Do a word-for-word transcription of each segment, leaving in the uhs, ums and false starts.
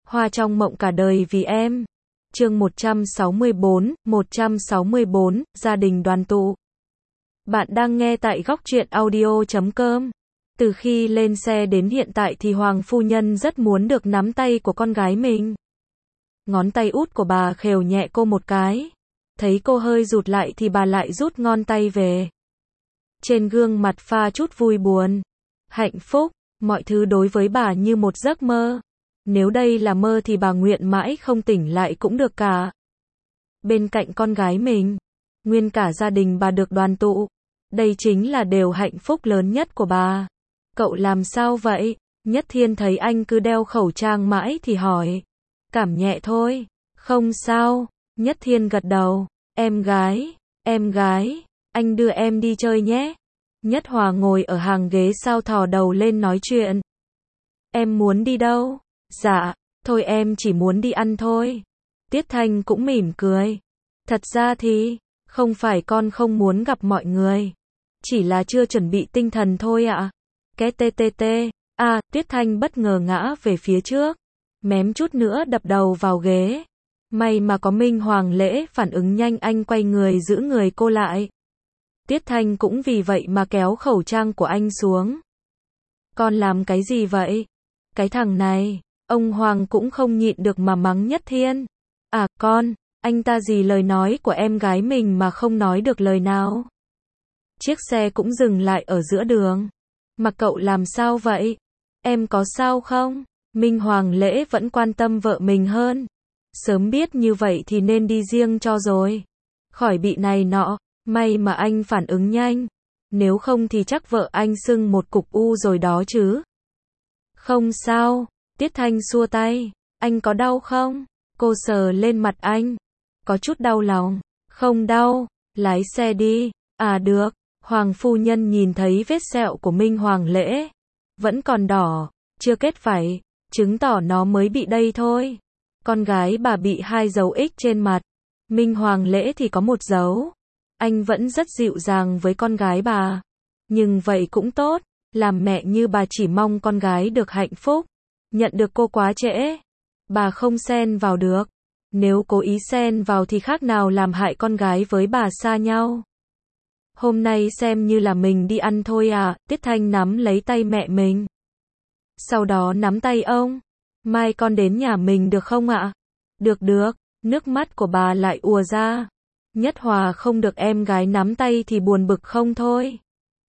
Hoa trong mộng cả đời vì em. Chương một trăm sáu mươi bốn, một trăm sáu mươi bốn, gia đình đoàn tụ. Bạn đang nghe tại góc truyện audio chấm com. Từ khi lên xe đến hiện tại thì Hoàng phu nhân rất muốn được nắm tay của con gái mình. Ngón tay út của bà khều nhẹ cô một cái. Thấy cô hơi rụt lại thì bà lại rút ngón tay về. Trên gương mặt pha chút vui buồn. Hạnh phúc, mọi thứ đối với bà như một giấc mơ. Nếu đây là mơ thì bà nguyện mãi không tỉnh lại cũng được cả. Bên cạnh con gái mình, nguyên cả gia đình bà được đoàn tụ. Đây chính là điều hạnh phúc lớn nhất của bà. Cậu làm sao vậy? Nhất Thiên thấy anh cứ đeo khẩu trang mãi thì hỏi. Cảm nhẹ thôi. Không sao. Nhất Thiên gật đầu. Em gái, em gái, anh đưa em đi chơi nhé. Nhất Hòa ngồi ở hàng ghế sau thò đầu lên nói chuyện. Em muốn đi đâu? Dạ, thôi em chỉ muốn đi ăn thôi. Tiết Thanh cũng mỉm cười. Thật ra thì, không phải con không muốn gặp mọi người. Chỉ là chưa chuẩn bị tinh thần thôi ạ. À. Cái tê tê tê. À, Tiết Thanh bất ngờ ngã về phía trước. Mém chút nữa đập đầu vào ghế. May mà có Minh Hoàng Lễ phản ứng nhanh, anh quay người giữ người cô lại. Tiết Thanh cũng vì vậy mà kéo khẩu trang của anh xuống. Con làm cái gì vậy? Cái thằng này, ông Hoàng cũng không nhịn được mà mắng Nhất Thiên. À con, anh ta gì lời nói của em gái mình mà không nói được lời nào. Chiếc xe cũng dừng lại ở giữa đường. Mà cậu làm sao vậy? Em có sao không? Minh Hoàng Lễ vẫn quan tâm vợ mình hơn. Sớm biết như vậy thì nên đi riêng cho rồi. Khỏi bị này nọ, may mà anh phản ứng nhanh. Nếu không thì chắc vợ anh sưng một cục u rồi đó chứ. Không sao, Tiết Thanh xua tay. Anh có đau không? Cô sờ lên mặt anh. Có chút đau lòng. Không đau, lái xe đi. À được. Hoàng phu nhân nhìn thấy vết sẹo của Minh Hoàng Lễ. Vẫn còn đỏ, chưa kết vảy, chứng tỏ nó mới bị đây thôi. Con gái bà bị hai dấu X trên mặt. Minh Hoàng Lễ thì có một dấu. Anh vẫn rất dịu dàng với con gái bà. Nhưng vậy cũng tốt. Làm mẹ như bà chỉ mong con gái được hạnh phúc. Nhận được cô quá trễ. Bà không xen vào được. Nếu cố ý xen vào thì khác nào làm hại con gái với bà xa nhau. Hôm nay xem như là mình đi ăn thôi à. Tiết Thanh nắm lấy tay mẹ mình. Sau đó nắm tay ông. Mai con đến nhà mình được không ạ? Được được. Nước mắt của bà lại ùa ra. Nhất Hòa không được em gái nắm tay thì buồn bực không thôi.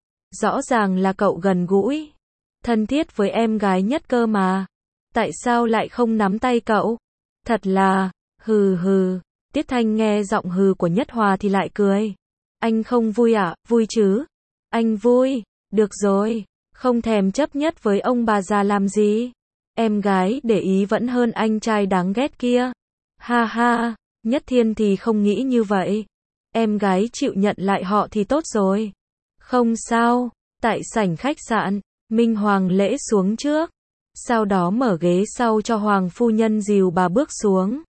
Rõ ràng là cậu gần gũi, thân thiết với em gái nhất cơ mà. Tại sao lại không nắm tay cậu? Thật là, hừ hừ. Tiết Thanh nghe giọng hừ của Nhất Hòa thì lại cười. Anh không vui à? Vui chứ. Anh vui. Được rồi. Không thèm chấp nhất với ông bà già làm gì. Em gái để ý vẫn hơn anh trai đáng ghét kia. Ha ha. Nhất Thiên thì không nghĩ như vậy. Em gái chịu nhận lại họ thì tốt rồi. Không sao. Tại sảnh khách sạn, Minh Hoàng Lễ xuống trước. Sau đó mở ghế sau cho Hoàng phu nhân dìu bà bước xuống.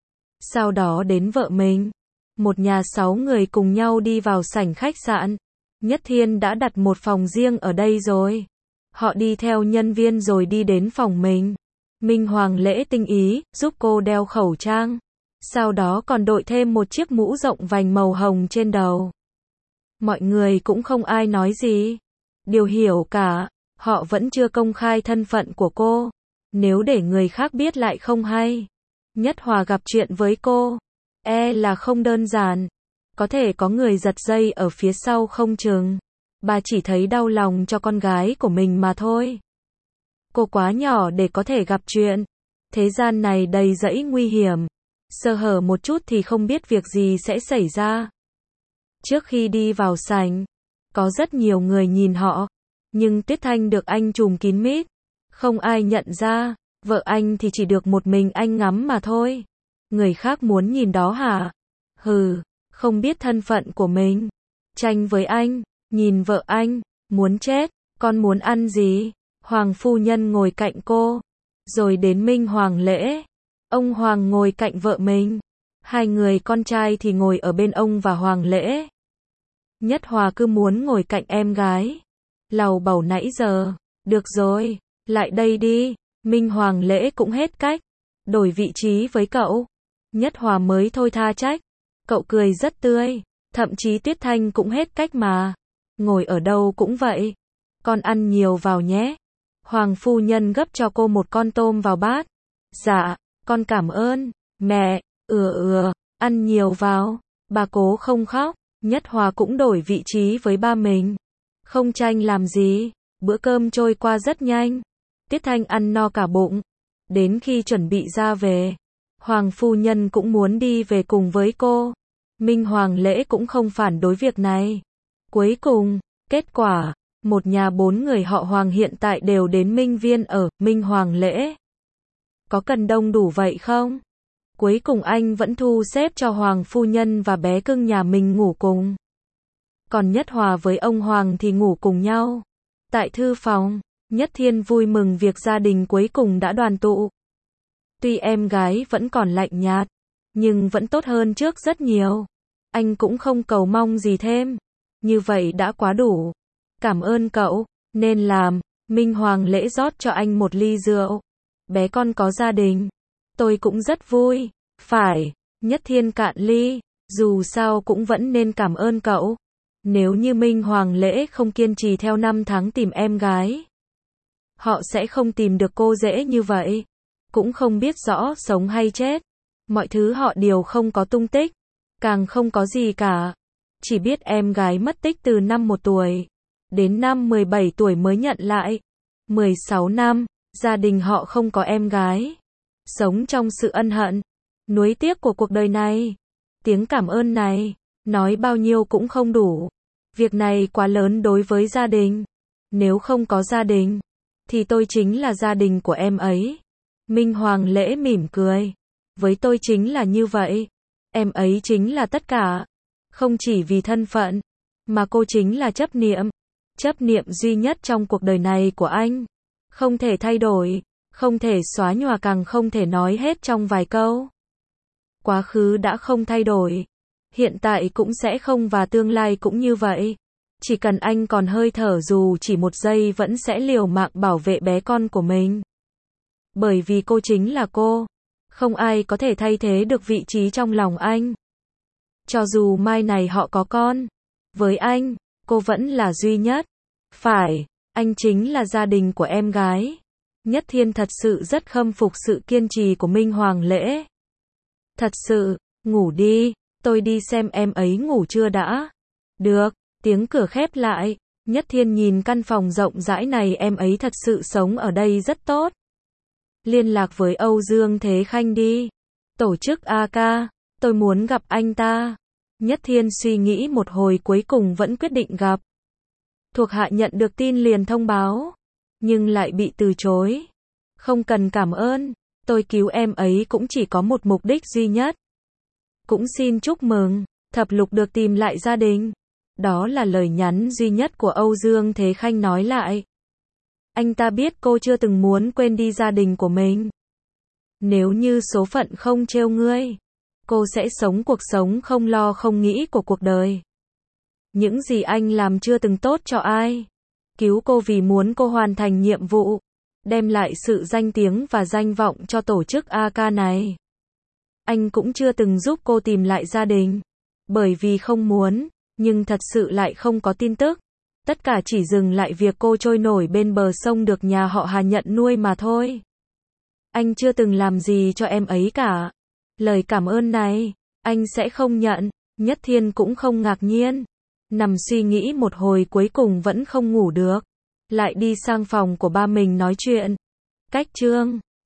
Sau đó đến vợ mình. Một nhà sáu người cùng nhau đi vào sảnh khách sạn. Nhất Thiên đã đặt một phòng riêng ở đây rồi. Họ đi theo nhân viên rồi đi đến phòng mình. Minh Hoàng Lễ tinh ý, giúp cô đeo khẩu trang. Sau đó còn đội thêm một chiếc mũ rộng vành màu hồng trên đầu. Mọi người cũng không ai nói gì. Điều hiểu cả, họ vẫn chưa công khai thân phận của cô. Nếu để người khác biết lại không hay. Nhất Hòa gặp chuyện với cô, e là không đơn giản. Có thể có người giật dây ở phía sau không chừng. Bà chỉ thấy đau lòng cho con gái của mình mà thôi. Cô quá nhỏ để có thể gặp chuyện. Thế gian này đầy rẫy nguy hiểm. Sơ hở một chút thì không biết việc gì sẽ xảy ra. Trước khi đi vào sảnh, có rất nhiều người nhìn họ. Nhưng Tiết Thanh được anh trùm kín mít. Không ai nhận ra. Vợ anh thì chỉ được một mình anh ngắm mà thôi. Người khác muốn nhìn đó hả? Hừ, không biết thân phận của mình. Tranh với anh, nhìn vợ anh, muốn chết. Con muốn ăn gì? Hoàng phu nhân ngồi cạnh cô. Rồi đến Minh Hoàng Lễ. Ông Hoàng ngồi cạnh vợ mình. Hai người con trai thì ngồi ở bên ông và Hoàng Lễ. Nhất Hòa cứ muốn ngồi cạnh em gái. Lầu bầu nãy giờ. Được rồi, lại đây đi. Minh Hoàng Lễ cũng hết cách. đổi vị trí với cậu. Nhất Hòa mới thôi tha trách. Cậu cười rất tươi. Thậm chí Tuyết Thanh cũng hết cách mà. Ngồi ở đâu cũng vậy. Con ăn nhiều vào nhé. Hoàng phu nhân gấp cho cô một con tôm vào bát. Dạ, con cảm ơn. Mẹ, ừa ừa, ăn nhiều vào. Bà cố không khóc. Nhất Hòa cũng đổi vị trí với ba mình. Không tranh làm gì. Bữa cơm trôi qua rất nhanh. Tuyết Thanh ăn no cả bụng. Đến khi chuẩn bị ra về, Hoàng phu nhân cũng muốn đi về cùng với cô. Minh Hoàng Lễ cũng không phản đối việc này. Cuối cùng, kết quả, một nhà bốn người họ Hoàng hiện tại đều đến Minh Viên ở Minh Hoàng Lễ. Có cần đông đủ vậy không? Cuối cùng anh vẫn thu xếp cho Hoàng phu nhân và bé cưng nhà mình ngủ cùng. Còn Nhất Hòa với ông Hoàng thì ngủ cùng nhau. Tại thư phòng, Nhất Thiên vui mừng việc gia đình cuối cùng đã đoàn tụ. Tuy em gái vẫn còn lạnh nhạt, nhưng vẫn tốt hơn trước rất nhiều. Anh cũng không cầu mong gì thêm. Như vậy đã quá đủ. Cảm ơn cậu, nên làm. Minh Hoàng Lễ rót cho anh một ly rượu. Bé con có gia đình. Tôi cũng rất vui. Phải, Nhất Thiên cạn ly. Dù sao cũng vẫn nên cảm ơn cậu. Nếu như Minh Hoàng Lễ không kiên trì theo năm tháng tìm em gái, họ sẽ không tìm được cô dễ như vậy. Cũng không biết rõ sống hay chết. Mọi thứ họ đều không có tung tích. Càng không có gì cả. Chỉ biết em gái mất tích từ năm một tuổi. Đến năm mười bảy tuổi mới nhận lại. mười sáu năm, gia đình họ không có em gái. Sống trong sự ân hận, nuối tiếc của cuộc đời này. Tiếng cảm ơn này, nói bao nhiêu cũng không đủ. Việc này quá lớn đối với gia đình. Nếu không có gia đình, thì tôi chính là gia đình của em ấy. Minh Hoàng Lễ mỉm cười. Với tôi chính là như vậy. Em ấy chính là tất cả. Không chỉ vì thân phận, mà cô chính là chấp niệm. Chấp niệm duy nhất trong cuộc đời này của anh. Không thể thay đổi, không thể xóa nhòa, càng không thể nói hết trong vài câu. Quá khứ đã không thay đổi. Hiện tại cũng sẽ không và tương lai cũng như vậy. Chỉ cần anh còn hơi thở dù chỉ một giây vẫn sẽ liều mạng bảo vệ bé con của mình. Bởi vì cô chính là cô. Không ai có thể thay thế được vị trí trong lòng anh. Cho dù mai này họ có con, với anh, cô vẫn là duy nhất. Phải, anh chính là gia đình của em gái. Nhất Thiên thật sự rất khâm phục sự kiên trì của Minh Hoàng Lễ. Thật sự, ngủ đi, tôi đi xem em ấy ngủ chưa đã. Được, tiếng cửa khép lại. Nhất Thiên nhìn căn phòng rộng rãi này, em ấy thật sự sống ở đây rất tốt. Liên lạc với Âu Dương Thế Khanh đi. Tổ chức a ca, tôi muốn gặp anh ta. Nhất Thiên suy nghĩ một hồi cuối cùng vẫn quyết định gặp. Thuộc hạ nhận được tin liền thông báo, nhưng lại bị từ chối. Không cần cảm ơn, tôi cứu em ấy cũng chỉ có một mục đích duy nhất. Cũng xin chúc mừng, Thập Lục được tìm lại gia đình. Đó là lời nhắn duy nhất của Âu Dương Thế Khanh nói lại. Anh ta biết cô chưa từng muốn quên đi gia đình của mình. Nếu như số phận không trêu ngươi, cô sẽ sống cuộc sống không lo không nghĩ của cuộc đời. Những gì anh làm chưa từng tốt cho ai. Cứu cô vì muốn cô hoàn thành nhiệm vụ, đem lại sự danh tiếng và danh vọng cho tổ chức a ca này. Anh cũng chưa từng giúp cô tìm lại gia đình, bởi vì không muốn, nhưng thật sự lại không có tin tức. Tất cả chỉ dừng lại việc cô trôi nổi bên bờ sông được nhà họ Hà nhận nuôi mà thôi. Anh chưa từng làm gì cho em ấy cả. Lời cảm ơn này, anh sẽ không nhận. Nhất Thiên cũng không ngạc nhiên. Nằm suy nghĩ một hồi cuối cùng vẫn không ngủ được. Lại đi sang phòng của ba mình nói chuyện. Cách chương